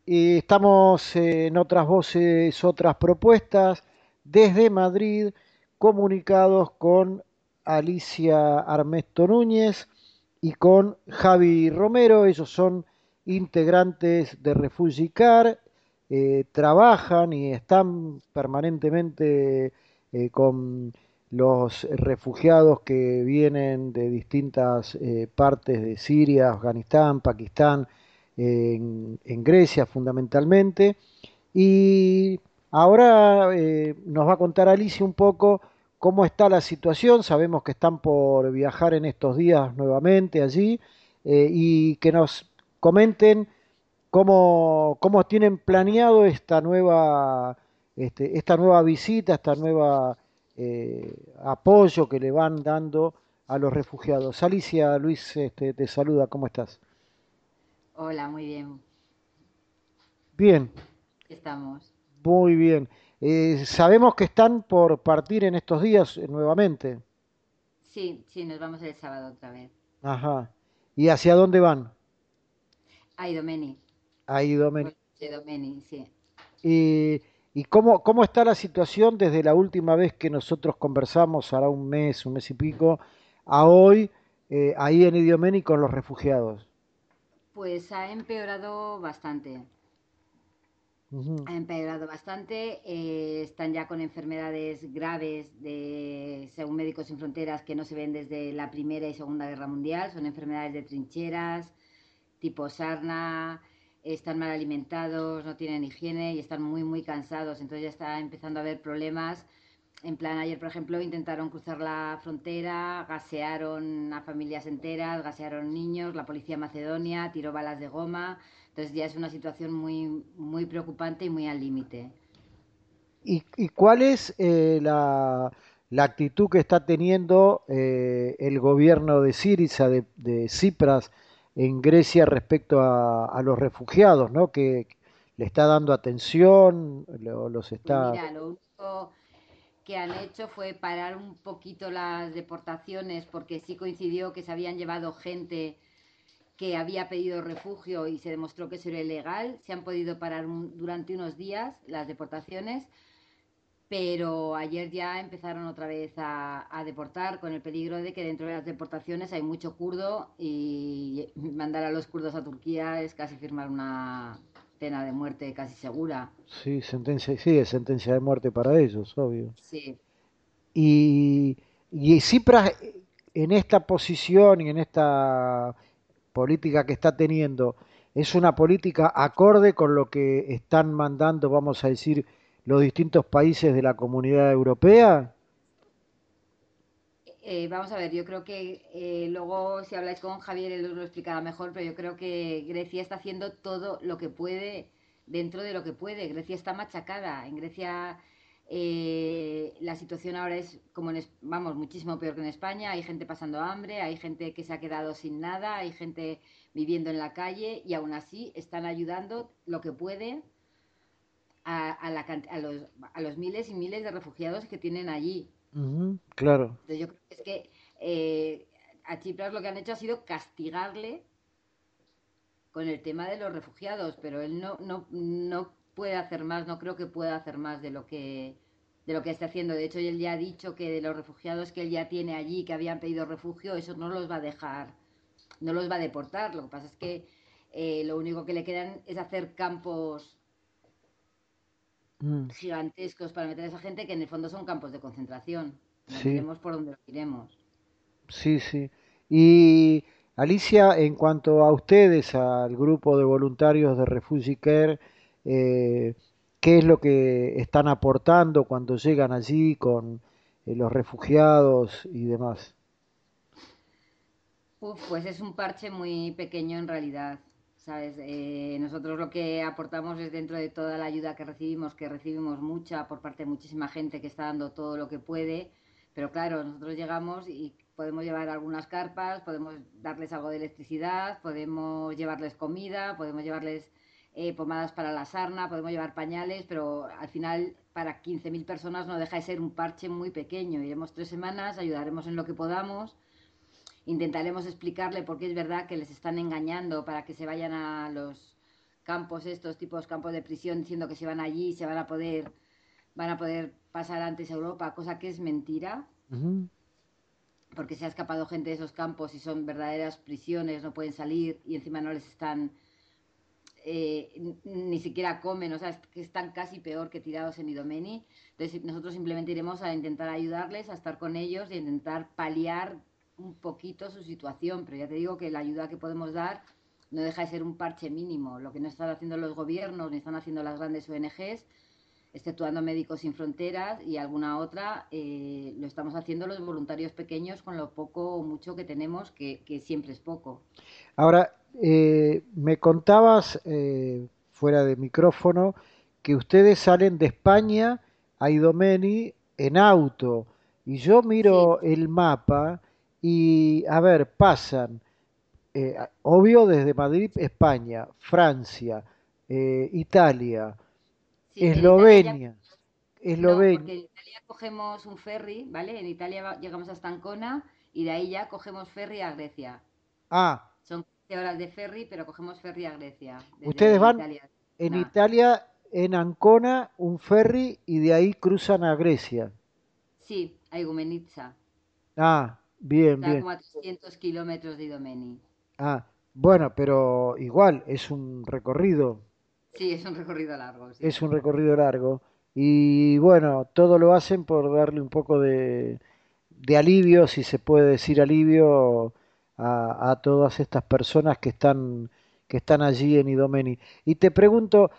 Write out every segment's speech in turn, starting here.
Estamos en otras voces, otras propuestas, desde Madrid, comunicados con Alicia Armesto Núñez y con Javi Romero. Ellos son integrantes de Refugee Car, trabajan y están permanentemente con los refugiados que vienen de distintas partes de Siria, Afganistán, Pakistán, en Grecia fundamentalmente. Y ahora nos va a contar Alicia un poco cómo está la situación. Sabemos que están por viajar en estos días nuevamente allí y que nos comenten cómo tienen planeado esta nueva visita, esta nueva apoyo que le van dando a los refugiados. Alicia, Luis, te saluda, ¿cómo estás? Hola, muy bien. Bien, Estamos. muy bien. Sabemos que están por partir en estos días nuevamente. Sí, sí, nos vamos el sábado otra vez. Ajá. ¿Y hacia dónde van? A Idomeni. A Idomeni. Pues, Idomeni, sí. ¿Y cómo está la situación desde la última vez que nosotros conversamos, hará un mes y pico, a hoy, ahí en Idomeni con los refugiados? Pues ha empeorado bastante. Ujú. Ha empeorado bastante. Están ya con enfermedades graves según Médicos Sin Fronteras, que no se ven desde la Primera y Segunda Guerra Mundial. Son enfermedades de trincheras, tipo sarna. Están mal alimentados, no tienen higiene y están muy, muy cansados. Entonces ya está empezando a haber problemas. En plan, ayer, por ejemplo, intentaron cruzar la frontera, gasearon a familias enteras, gasearon niños, la policía macedonia tiró balas de goma. Entonces ya es una situación muy, muy preocupante y muy al límite. ¿Y cuál es la actitud que está teniendo el gobierno de Syriza, de Tsipras, en Grecia respecto a los refugiados, ¿no? Que le está dando atención, los Pues está... mira, lo único que han hecho fue parar un poquito las deportaciones porque sí coincidió que se habían llevado gente que había pedido refugio y se demostró que eso era ilegal. Se han podido parar durante unos días las deportaciones, pero ayer ya empezaron otra vez a deportar con el peligro de que dentro de las deportaciones hay mucho kurdo y mandar a los kurdos a Turquía es casi firmar una pena de muerte casi segura. Sí, sí, es sentencia de muerte para ellos, obvio. Sí. Y, y Tsipras en esta posición y en esta política que está teniendo, ¿es una política acorde con lo que están mandando, vamos a decir, los distintos países de la comunidad europea? Vamos a ver, yo creo que luego si habláis con Javier él os lo explicará mejor, pero yo creo que Grecia está haciendo todo lo que puede dentro de lo que puede. Grecia está machacada. En Grecia la situación ahora es como vamos, muchísimo peor que en España. Hay gente pasando hambre, hay gente que se ha quedado sin nada, hay gente viviendo en la calle y aún así están ayudando lo que pueden a los miles y miles de refugiados que tienen allí. Ujú, claro. Entonces yo creo que es que a Chipras lo que han hecho ha sido castigarle con el tema de los refugiados, pero él no puede hacer más, no creo que pueda hacer más de lo que está haciendo. De hecho, él ya ha dicho que de los refugiados que él ya tiene allí, que habían pedido refugio, eso no los va a dejar, no los va a deportar. Lo que pasa es que lo único que le quedan es hacer campos Mm, gigantescos para meter a esa gente que en el fondo son campos de concentración. Lo sí, miremos por donde lo miremos. sí, sí. Y Alicia, en cuanto a ustedes, al grupo de voluntarios de Refugee Care, eh, ¿qué es lo que están aportando cuando llegan allí con los refugiados y demás? Uf, pues es un parche muy pequeño en realidad, ¿sabes? Nosotros lo que aportamos es dentro de toda la ayuda que recibimos mucha por parte de muchísima gente que está dando todo lo que puede, pero claro, nosotros llegamos y podemos llevar algunas carpas, podemos darles algo de electricidad, podemos llevarles comida, podemos llevarles pomadas para la sarna, podemos llevar pañales, pero al final para 15.000 personas no deja de ser un parche muy pequeño. Iremos 3 semanas, ayudaremos en lo que podamos. Intentaremos explicarle por qué es verdad que les están engañando para que se vayan a los campos estos tipos campos de prisión diciendo que se van allí y se van a poder pasar antes a Europa, cosa que es mentira, Ujú. porque se ha escapado gente de esos campos y son verdaderas prisiones, no pueden salir y encima no les están ni siquiera comen, o sea, que están casi peor que tirados en Idomeni. Entonces nosotros simplemente iremos a intentar ayudarles, a estar con ellos y a intentar paliar un poquito su situación, pero ya te digo que la ayuda que podemos dar no deja de ser un parche mínimo. Lo que no están haciendo los gobiernos ni están haciendo las grandes ONGs, exceptuando Médicos Sin Fronteras y alguna otra, lo estamos haciendo los voluntarios pequeños con lo poco o mucho que tenemos, que siempre es poco. Ahora, me contabas fuera de micrófono que ustedes salen de España a Idomeni en auto. Y yo Sí, miro el mapa y, a ver, pasan, obvio, desde Madrid, España, Francia, Italia, sí, en Italia ya Eslovenia, no, Eslovenia. porque en Italia cogemos un ferry, ¿vale? En Italia llegamos hasta Ancona y de ahí ya cogemos ferry a Grecia. Ah, Son 15 horas de ferry, pero cogemos ferry a Grecia, desde ustedes van Italia. en Nah. Italia, en Ancona, un ferry y de ahí cruzan a Grecia. Sí, a Igoumenitsa. Ah, bien, Está bien. como a 300 kilómetros de Idomeni. Ah, bueno, pero igual Sí, es un recorrido largo, sí. es un recorrido largo. Y bueno, todo lo hacen por darle un poco de alivio, si se puede decir alivio, a todas estas personas que están allí en Idomeni. Y te pregunto,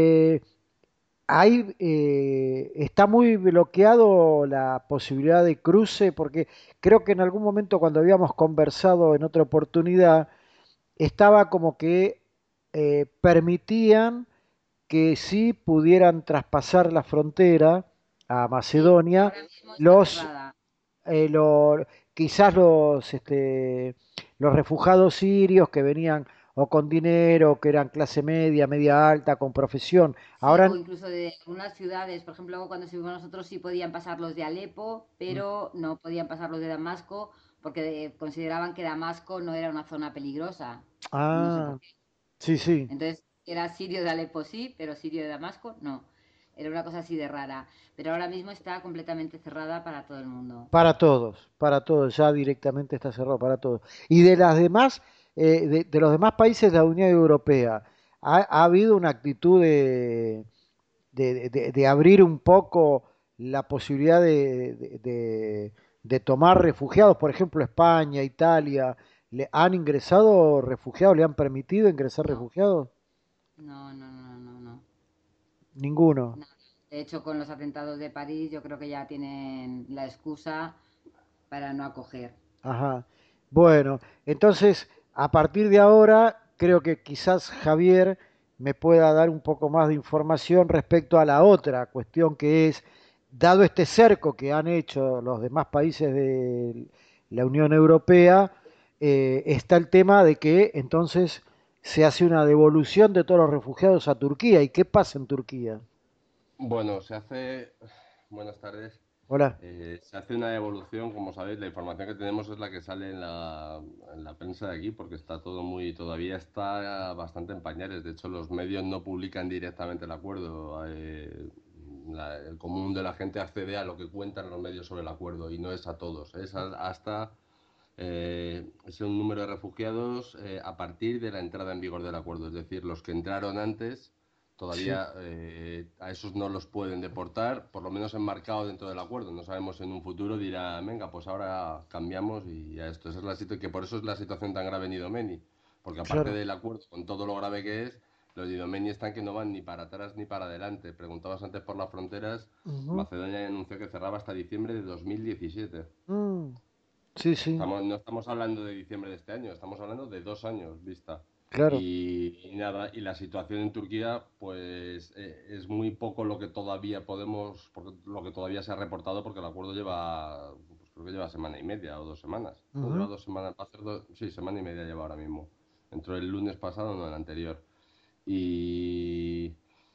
ahí está muy bloqueado la posibilidad de cruce, porque creo que en algún momento cuando habíamos conversado en otra oportunidad, estaba como que permitían que sí pudieran traspasar la frontera a Sí, Macedonia ahora mismo está los, cerrada. eh, lo- quizás los refugiados sirios que venían o con dinero, que eran clase media, media alta, con profesión. Sí, o Ahora, incluso de algunas ciudades, por ejemplo, cuando estuvimos nosotros sí podían pasar los de Alepo, pero no podían pasar los de Damasco porque consideraban que Damasco no era una zona peligrosa. No sé por ah, qué. sí, sí, Entonces, era sirio de Alepo sí, pero sirio de Damasco no. Era una cosa así de rara. Pero ahora mismo está completamente cerrada para todo el mundo. para todos, ya directamente está cerrado para todos. Y de las demás, de los demás países de la Unión Europea, ha habido una actitud de abrir un poco la posibilidad de tomar refugiados, por ejemplo, España, Italia, ¿le han ingresado refugiados? ¿Le han permitido ingresar No, refugiados? no, no, no, no, no. Ninguno. No. De hecho, con los atentados de París, yo creo que ya tienen la excusa para no acoger. Ajá. Bueno, entonces, a partir de ahora, creo que quizás Javier me pueda dar un poco más de información respecto a la otra cuestión que es, dado este cerco que han hecho los demás países de la Unión Europea, está el tema de que entonces se hace una devolución de todos los refugiados a Turquía. ¿Y qué pasa en Turquía? Bueno, se hace. Buenas tardes. Hola. Se hace una evolución, como sabéis, la información que tenemos es la que sale en la prensa de aquí, porque está todo todavía está bastante en pañales. De hecho, los medios no publican directamente el acuerdo. El común de la gente accede a lo que cuentan los medios sobre el acuerdo y no es a todos. Hasta es un número de refugiados a partir de la entrada en vigor del acuerdo. Es decir, los que entraron antes Sí, todavía a esos no los pueden deportar, por lo menos enmarcado dentro del acuerdo. No sabemos en un futuro dirá, venga, pues ahora cambiamos y a esto. Esa es la situación, que por eso es la situación tan grave en Idomeni, porque aparte claro. del acuerdo, con todo lo grave que es, los de Idomeni están que no van ni para atrás ni para adelante. Preguntabas antes por las fronteras, Ujú. Macedonia anunció que cerraba hasta diciembre de 2017. Mm, sí, sí, No estamos hablando de diciembre de este año, estamos hablando de 2 años vista. claro. Y nada, y la situación en Turquía, pues es muy poco lo que todavía podemos, lo que todavía se ha reportado, porque el acuerdo lleva, pues creo que lleva semana y media o 2 semanas. No, lleva Ujú. 2 semanas, va a hacer sí, semana y media lleva ahora mismo. Entró el lunes pasado, no el anterior. Y,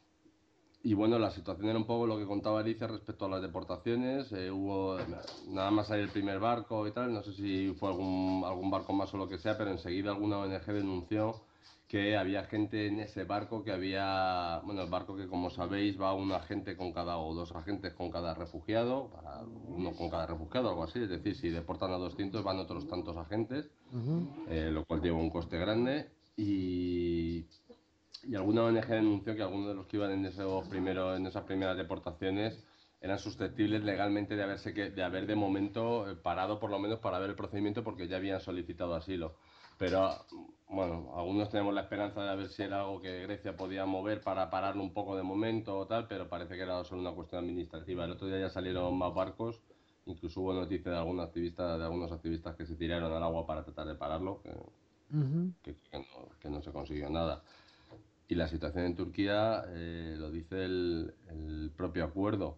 y bueno, la situación era un poco lo que contaba Alicia respecto a las deportaciones. Hubo nada más salir el primer barco y tal. No sé si fue algún barco más o lo que sea, pero enseguida alguna ONG denunció que había gente en ese barco bueno, el barco que como sabéis va un agente con cada, o dos agentes con cada refugiado, uno con cada refugiado, algo así, es decir, si deportan a 200 van otros tantos agentes, Ujú. lo cual lleva un coste grande y alguna ONG denunció que algunos de los que iban en esas primeras deportaciones eran susceptibles legalmente de haber de momento parado por lo menos para ver el procedimiento porque ya habían solicitado asilo. Pero bueno, algunos tenemos la esperanza de ver si era algo que Grecia podía mover para pararlo un poco de momento o tal, pero parece que era solo una cuestión administrativa. El otro día ya salieron más barcos, incluso hubo noticias de algunos activistas que se tiraron al agua para tratar de pararlo, Ujú. que no se consiguió nada. Y la situación en Turquía lo dice el propio acuerdo.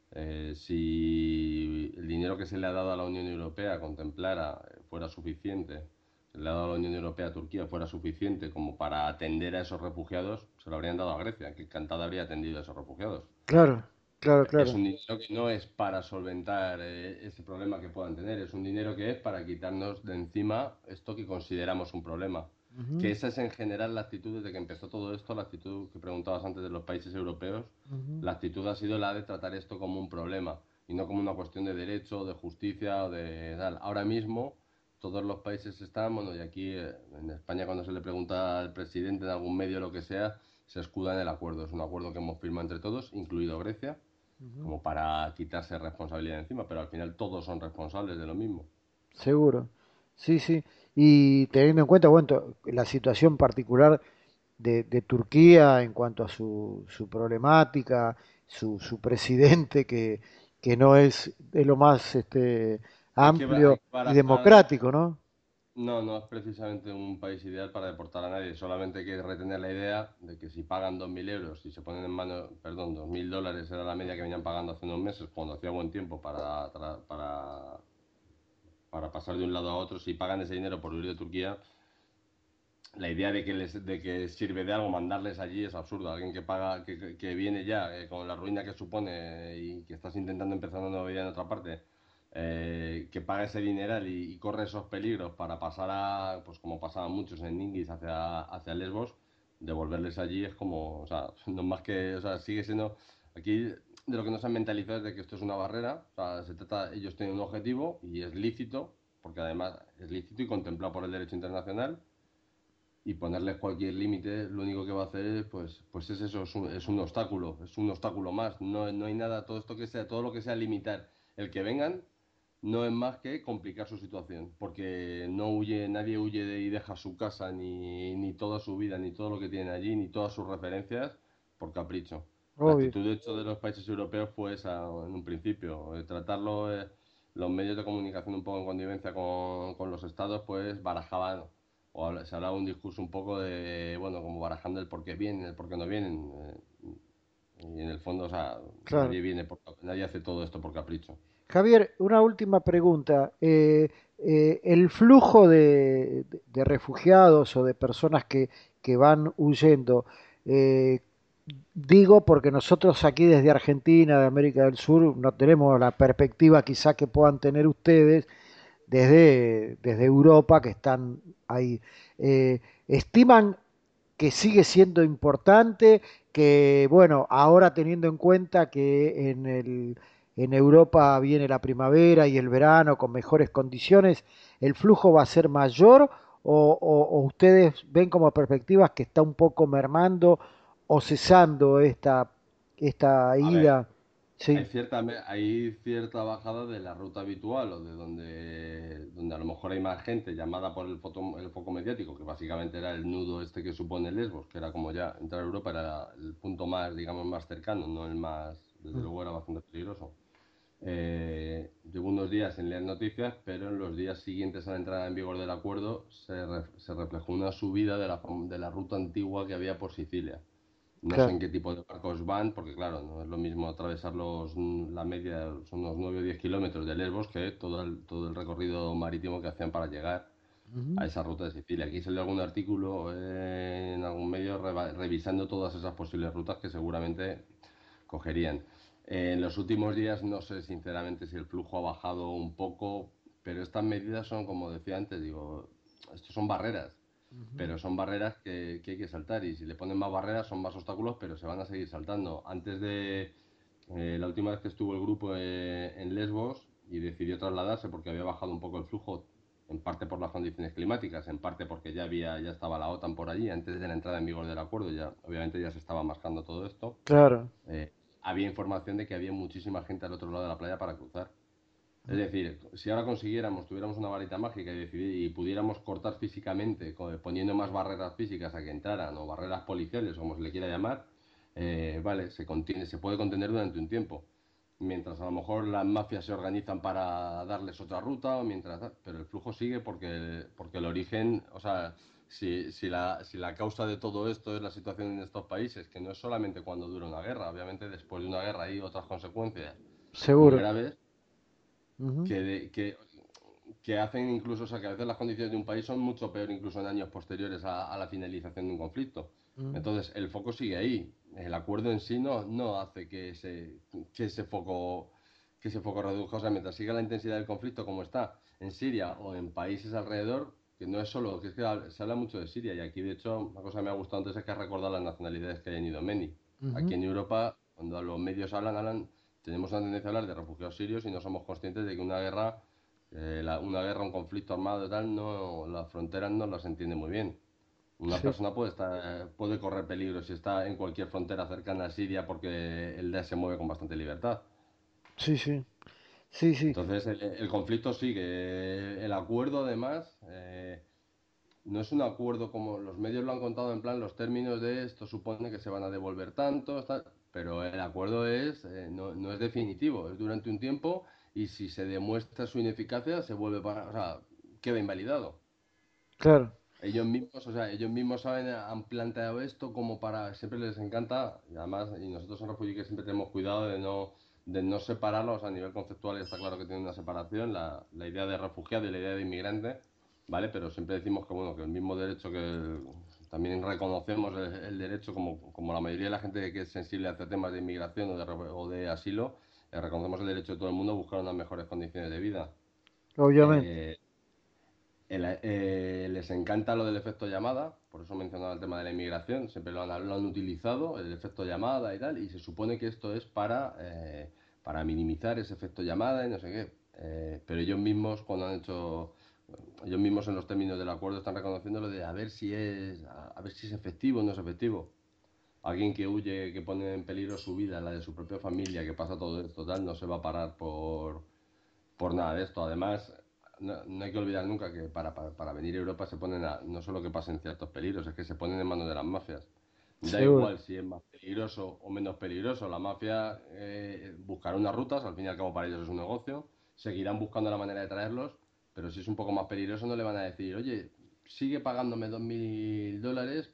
Si el dinero que se le ha dado a la Unión Europea contemplara fuera suficiente, se le ha dado a la Unión Europea a Turquía fuera suficiente como para atender a esos refugiados, se lo habrían dado a Grecia, que encantada habría atendido a esos refugiados. Claro, claro, Es claro. un dinero que no es para solventar ese problema que puedan tener, es un dinero que es para quitarnos de encima esto que consideramos un problema. Que Ujú, esa es en general la actitud desde que empezó todo esto, la actitud que preguntabas antes de los países europeos, ujú. la actitud ha sido la de tratar esto como un problema y no como una cuestión de derecho, de justicia o de tal. Ahora mismo todos los países están, bueno, y aquí en España cuando se le pregunta al presidente de algún medio lo que sea, se escuda en el acuerdo. Es un acuerdo que hemos firmado entre todos, incluido Grecia Ujú. como para quitarse responsabilidad encima, pero al final todos son responsables de lo mismo. Seguro. Sí, sí. Y teniendo en cuenta, bueno, la situación particular de Turquía en cuanto a su problemática, su presidente que no es de lo más Hay amplio que y barajar. democrático, ¿no? No, no es precisamente un país ideal para deportar a nadie. Solamente hay que retener la idea de que si pagan 2.000 euros y se ponen en manos, perdón, 2.000 dólares era la media que venían pagando hace unos meses cuando hacía buen tiempo para pasar de un lado a otro. Si pagan ese dinero por huir de Turquía, la idea de que sirve de algo mandarles allí es absurda. Alguien que paga, que viene ya con la ruina que supone y que estás intentando empezar una nueva vida en otra parte, que paga ese dineral y corre esos peligros para pasar pues como pasaban muchos en Ningis hacia Lesbos, devolverles allí es como, o sea, no es más que, o sea, sigue siendo, aquí de lo que nos han mentalizado es de que esto es una barrera, o sea, ellos tienen un objetivo y es lícito, porque además es lícito y contemplado por el derecho internacional y ponerles cualquier límite, lo único que va a hacer es, pues es eso, es un obstáculo más. No, no hay nada, todo esto que sea, todo lo que sea limitar el que vengan, no es más que complicar su situación, porque nadie huye y deja su casa, ni toda su vida, ni todo lo que tiene allí, ni todas sus referencias, por capricho. La Obvio. actitud, de hecho, de los países europeos fue esa en un principio, los medios de comunicación un poco en connivencia con los estados, pues barajaban se hablaba un discurso un poco de, bueno, como barajando el por qué vienen, el por qué no vienen. Y en el fondo, o sea, Claro. nadie hace todo esto por capricho. Javier, una última pregunta. El flujo de refugiados o de personas que van huyendo, eh, digo porque nosotros aquí desde Argentina, de América del Sur, no tenemos la perspectiva quizá que puedan tener ustedes desde Europa, que están ahí. ¿Estiman que sigue siendo importante, que bueno, ahora teniendo en cuenta que en Europa viene la primavera y el verano con mejores condiciones, el flujo va a ser mayor o ustedes ven como perspectivas que está un poco mermando o cesando esta A ver, ida? Sí, hay cierta bajada de la ruta habitual o de donde a lo mejor hay más gente llamada por el foco mediático, que básicamente era el nudo este que supone Lesbos, que era como ya entrar a Europa era el punto más, digamos, más cercano, no el más, desde mm, luego era bastante peligroso. Llevo unos días sin leer noticias, pero en los días siguientes a la entrada en vigor del acuerdo se reflejó una subida de la ruta antigua que había por Sicilia. No sé claro. en qué tipo de barcos van, porque claro, no es lo mismo atravesar la media, son unos 9 o 10 kilómetros de Lesbos, que todo el recorrido marítimo que hacían para llegar Ujú, a esa ruta de Sicilia. Aquí salió algún artículo en algún medio revisando todas esas posibles rutas que seguramente cogerían. En los últimos días no sé sinceramente si el flujo ha bajado un poco, pero estas medidas son, como decía antes, digo, estos son barreras. Ujú. pero son barreras que hay que saltar y si le ponen más barreras son más obstáculos, pero se van a seguir saltando. Antes de la última vez que estuvo el grupo en Lesbos y decidió trasladarse porque había bajado un poco el flujo, en parte por las condiciones climáticas, en parte porque ya estaba la OTAN por allí, antes de la entrada en vigor del acuerdo, ya obviamente ya se estaba mascando todo esto. Claro. eh, Había información de que había muchísima gente al otro lado de la playa para cruzar. Es decir, si ahora consiguiéramos, tuviéramos una varita mágica y pudiéramos cortar físicamente, poniendo más barreras físicas a que entraran, o barreras policiales, como se le quiera llamar, vale, se puede contener durante un tiempo. Mientras a lo mejor las mafias se organizan para darles otra ruta, pero el flujo sigue porque el origen, o sea, si la causa de todo esto es la situación en estos países, que no es solamente cuando dura una guerra, obviamente después de una guerra hay otras consecuencias muy Seguro. graves Ujú. que, que hacen incluso, o sea, que a veces las condiciones de un país son mucho peor incluso en años posteriores a la finalización de un conflicto. Mm. Entonces, el foco sigue ahí. El acuerdo en sí no hace que ese foco reduzca. O sea, mientras siga la intensidad del conflicto como está en Siria o en países alrededor, que no es solo, que es que se habla mucho de Siria y aquí, de hecho, una cosa que me ha gustado antes es que has recordado las nacionalidades que hay en Idomeni. Aquí Ujú. en Europa, cuando los medios tenemos una tendencia a hablar de refugiados sirios y no somos conscientes de que una guerra, un conflicto armado y tal, no, las fronteras no las entiende muy bien. Una Sí, persona puede correr peligro si está en cualquier frontera cercana a Siria porque el DAESH se mueve con bastante libertad. sí, sí, sí, sí. Entonces el conflicto sigue. El acuerdo además no es un acuerdo como los medios lo han contado en plan los términos de esto supone que se van a devolver tanto, pero el acuerdo no es definitivo, es durante un tiempo y si se demuestra su ineficacia se vuelve o sea, queda invalidado. Claro. Ellos mismos, o sea, ellos mismos saben, han planteado esto como siempre les encanta, y además, y nosotros en Refugi siempre tenemos cuidado de no separarlos a nivel conceptual, y está claro que tiene una separación, la idea de refugiado y la idea de inmigrante, ¿vale? Pero siempre decimos que, bueno, que el mismo derecho también reconocemos el derecho, como la mayoría de la gente que es sensible hacia temas de inmigración o de asilo, reconocemos el derecho de todo el mundo a buscar unas mejores condiciones de vida. Obviamente. Eh, Les encanta lo del efecto llamada, por eso mencionaba el tema de la inmigración, siempre lo han utilizado, el efecto llamada y tal, y se supone que esto es para minimizar ese efecto llamada y no sé qué. Pero ellos mismos, ellos mismos en los términos del acuerdo están reconociendo lo de a ver si es efectivo o no es efectivo. Alguien que huye, que pone en peligro su vida, la de su propia familia, que pasa todo esto, tal, no se va a parar por nada de esto. Además, no hay que olvidar nunca que para venir a Europa no solo que pasen ciertos peligros, es que se ponen en manos de las mafias. Da Seguro. igual si es más peligroso o menos peligroso, la mafia buscará unas rutas, al fin y al cabo para ellos es un negocio, seguirán buscando la manera de traerlos, pero si es un poco más peligroso no le van a decir, oye, sigue pagándome $2.000,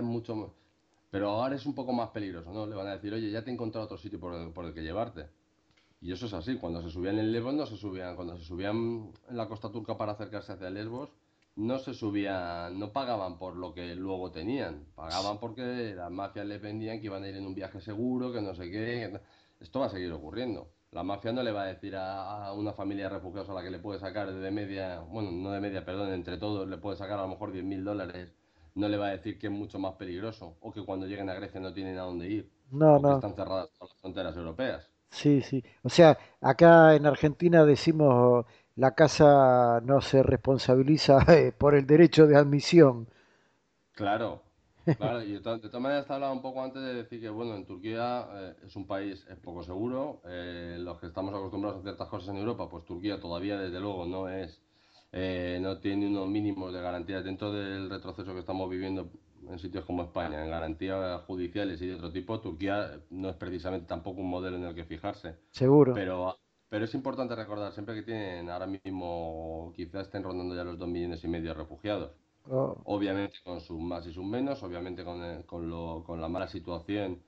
pero ahora es un poco más peligroso, ¿no? Le van a decir, oye, ya te he encontrado otro sitio por el que llevarte. Y eso es así, cuando se subían en Lesbos no se subían, cuando se subían en la costa turca para acercarse hacia Lesbos, no se subían, no pagaban por lo que luego tenían, pagaban porque las mafias les vendían que iban a ir en un viaje seguro, que no sé qué. Esto va a seguir ocurriendo. La mafia no le va a decir a una familia de refugiados a la que le puede sacar de media, bueno, no de media, perdón, entre todos le puede sacar a lo mejor $10.000, no le va a decir que es mucho más peligroso o que cuando lleguen a Grecia no tienen a dónde ir No, o que no. están cerradas todas las fronteras europeas. Sí, sí. O sea, acá en Argentina decimos la casa no se responsabiliza por el derecho de admisión. Claro, claro, y de todas maneras te hablaba un poco antes de decir que, bueno, en Turquía es un país es poco seguro, los que estamos acostumbrados a ciertas cosas en Europa, pues Turquía todavía desde luego no tiene unos mínimos de garantías dentro del retroceso que estamos viviendo en sitios como España, en garantías judiciales y de otro tipo, Turquía no es precisamente tampoco un modelo en el que fijarse, Seguro. pero, pero es importante recordar siempre que tienen ahora mismo, quizás estén rondando ya los 2,5 millones de refugiados. Oh, Obviamente con sus más y sus menos, obviamente con la mala situación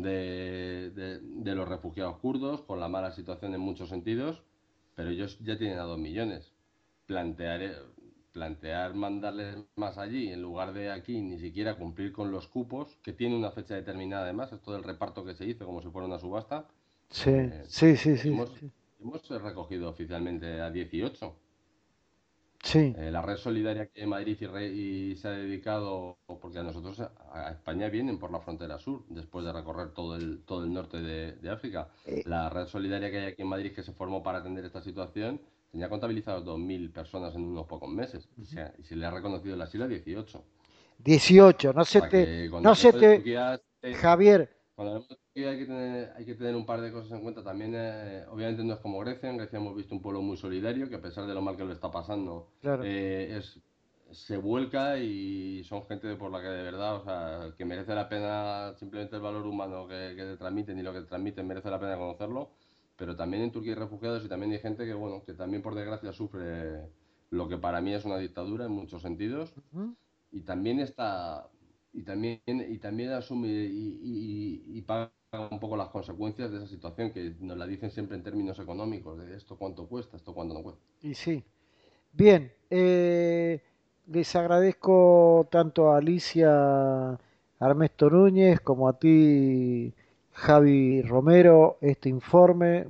de los refugiados kurdos, con la mala situación en muchos sentidos, pero ellos ya tienen a 2 millones. Plantear, eh, Plantear mandarles más allí en lugar de aquí, ni siquiera cumplir con los cupos, que tiene una fecha determinada además, esto del reparto que se hizo como si fuera una subasta. sí, eh, sí, sí, sí, hemos, sí. hemos recogido oficialmente a 18. Sí, La red solidaria que hay en Madrid y se ha dedicado, porque a nosotros, a España vienen por la frontera sur, después de recorrer todo el norte de África. eh, La red solidaria que hay aquí en Madrid, que se formó para atender esta situación, tenía contabilizados 2.000 personas en unos pocos meses y se le ha reconocido el asilo a 18. 18, O sea que cuando no se hablemos de te, Turquía, Javier, cuando hablamos de Turquía hay que tener un par de cosas en cuenta. También, obviamente, no es como Grecia. En Grecia hemos visto un pueblo muy solidario que, a pesar de lo mal que lo está pasando, claro, se vuelca y son gente por la que de verdad, o sea, que merece la pena simplemente el valor humano que te transmiten y lo que te transmiten merece la pena conocerlo. Pero también en Turquía hay refugiados y también hay gente que, bueno, que también por desgracia sufre lo que para mí es una dictadura en muchos sentidos ujú, y también está y también asume y paga un poco las consecuencias de esa situación que nos la dicen siempre en términos económicos de esto cuánto cuesta, esto cuánto no cuesta. y sí. Bien, les agradezco tanto a Alicia Armesto Núñez como a ti, Javi Romero, este informe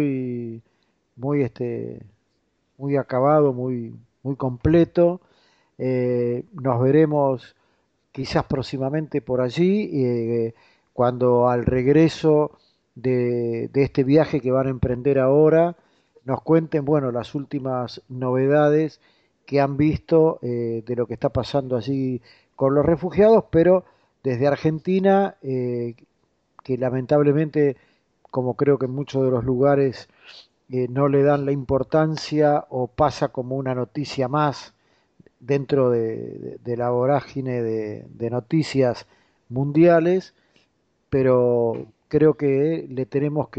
muy, muy acabado, muy completo. Nos veremos quizás próximamente por allí, cuando al regreso de este viaje que van a emprender ahora, nos cuenten, bueno, las últimas novedades que han visto, de lo que está pasando allí con los refugiados, pero desde Argentina, que lamentablemente, como creo que en muchos de los lugares, no le dan la importancia o pasa como una noticia más dentro de la vorágine de noticias mundiales, pero creo que le tenemos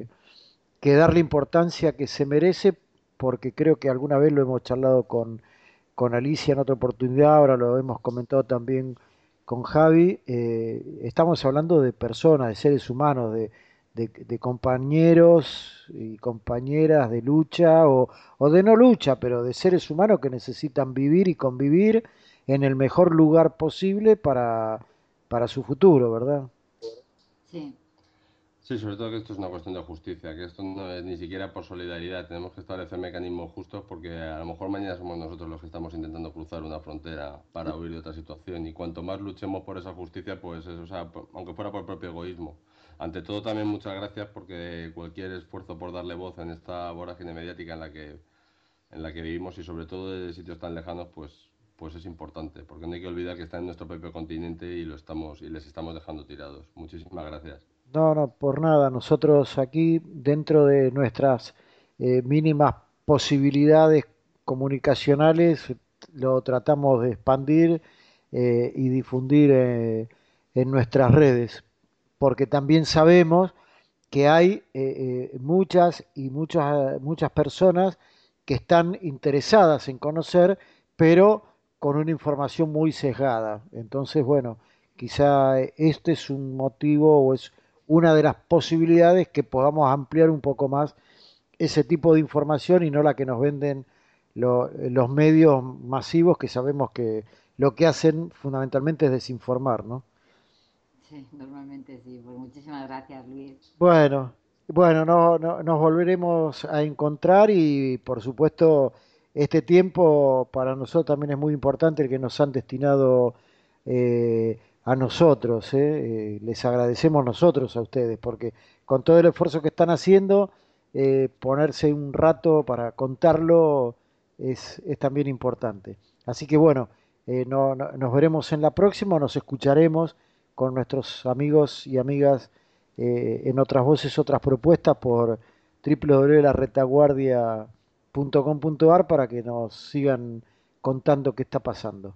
que dar la importancia que se merece, porque creo que alguna vez lo hemos charlado con Alicia en otra oportunidad, ahora lo hemos comentado también con Javi. Estamos hablando de personas, de seres humanos, de compañeros y compañeras de lucha o de no lucha, pero de seres humanos que necesitan vivir y convivir en el mejor lugar posible para su futuro, ¿verdad? Sí, Sí, sobre todo que esto es una cuestión de justicia, que esto no es ni siquiera por solidaridad, tenemos que establecer mecanismos justos porque a lo mejor mañana somos nosotros los que estamos intentando cruzar una frontera para huir de otra situación y cuanto más luchemos por esa justicia, pues eso, o sea, aunque fuera por propio egoísmo. Ante todo también muchas gracias porque cualquier esfuerzo por darle voz en esta vorágine mediática en la que vivimos y sobre todo de sitios tan lejanos, pues es importante, porque no hay que olvidar que está en nuestro propio continente y lo estamos y les estamos dejando tirados. Muchísimas gracias. No, no, por nada. Nosotros aquí, dentro de nuestras mínimas posibilidades comunicacionales, lo tratamos de expandir, y difundir, en nuestras redes, porque también sabemos que hay, muchas y muchas personas que están interesadas en conocer, pero con una información muy sesgada. Entonces, bueno, quizá este es un motivo o es una de las posibilidades que podamos ampliar un poco más ese tipo de información y no la que nos venden los medios masivos, que sabemos que lo que hacen fundamentalmente es desinformar, ¿no? sí, normalmente sí. Pues muchísimas gracias, Luis. Bueno, bueno, nos volveremos a encontrar y por supuesto este tiempo para nosotros también es muy importante el que nos han destinado, a nosotros, ¿eh? Les agradecemos nosotros a ustedes porque con todo el esfuerzo que están haciendo, ponerse un rato para contarlo es también importante. Así que bueno, nos veremos en la próxima, nos escucharemos con nuestros amigos y amigas, en otras voces, otras propuestas por www.laretaguardia.com.ar para que nos sigan contando qué está pasando.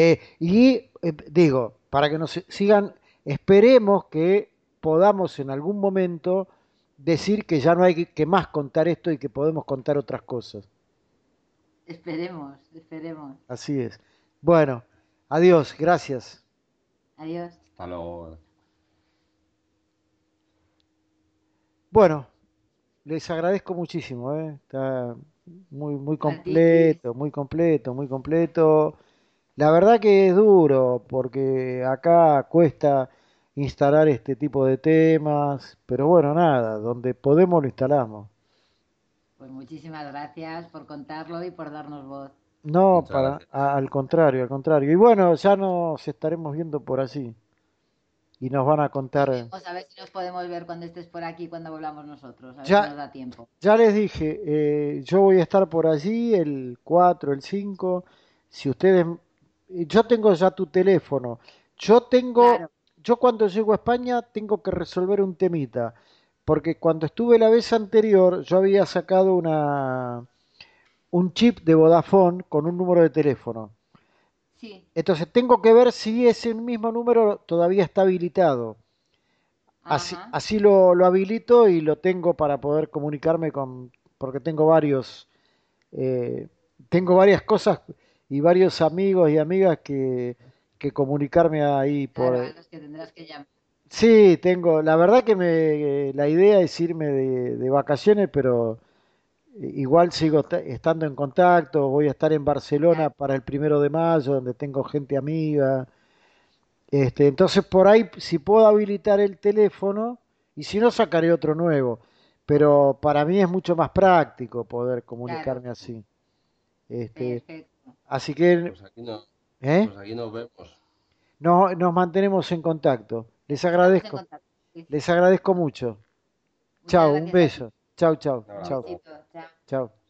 Digo, para que nos sigan, esperemos que podamos en algún momento decir que ya no hay que más contar esto y que podemos contar otras cosas. Esperemos, esperemos. Así es. Bueno, adiós, gracias. Adiós. Hasta luego. Bueno, les agradezco muchísimo, ¿eh? Está muy A ti, Luis. completo, muy completo, muy completo. La verdad que es duro porque acá cuesta instalar este tipo de temas, pero bueno, nada, donde podemos lo instalamos. Pues muchísimas gracias por contarlo y por darnos voz. No, Muchas gracias. al contrario, al contrario. Y bueno, ya nos estaremos viendo por allí y nos van a Nos contar. vemos, a ver si nos podemos ver cuando estés por aquí, cuando volvamos nosotros, a ver si Ya, nos da tiempo. ya les dije, yo voy a estar por allí el 4, el 5. Si ustedes, yo tengo ya tu teléfono. Yo tengo, Claro, yo cuando llego a España tengo que resolver un temita, porque cuando estuve la vez anterior yo había sacado un chip de Vodafone con un número de teléfono. sí, Entonces tengo que ver si ese mismo número todavía está habilitado. Así, ajá, así lo habilito y lo tengo para poder comunicarme con, porque eh, tengo varias cosas y varios amigos y amigas que comunicarme ahí claro, por. a los que tendrás que llamar. Sí, tengo, la verdad que la idea es irme de vacaciones, pero igual sigo estando en contacto, voy a estar en Barcelona Claro, para el 1 de mayo, donde tengo gente amiga. Entonces por ahí, si puedo habilitar el teléfono, y si no, sacaré otro nuevo. Pero para mí es mucho más práctico poder claro, comunicarme así. Este, perfecto. así que, Pues aquí no, ¿eh? pues aquí nos vemos. Nos mantenemos en contacto. Estamos en contacto. Sí. Les agradezco mucho. Muchas Chao, un gracias a ti. beso. Chao, chao, Un Un chao, abrazo. besito. Chao. chao.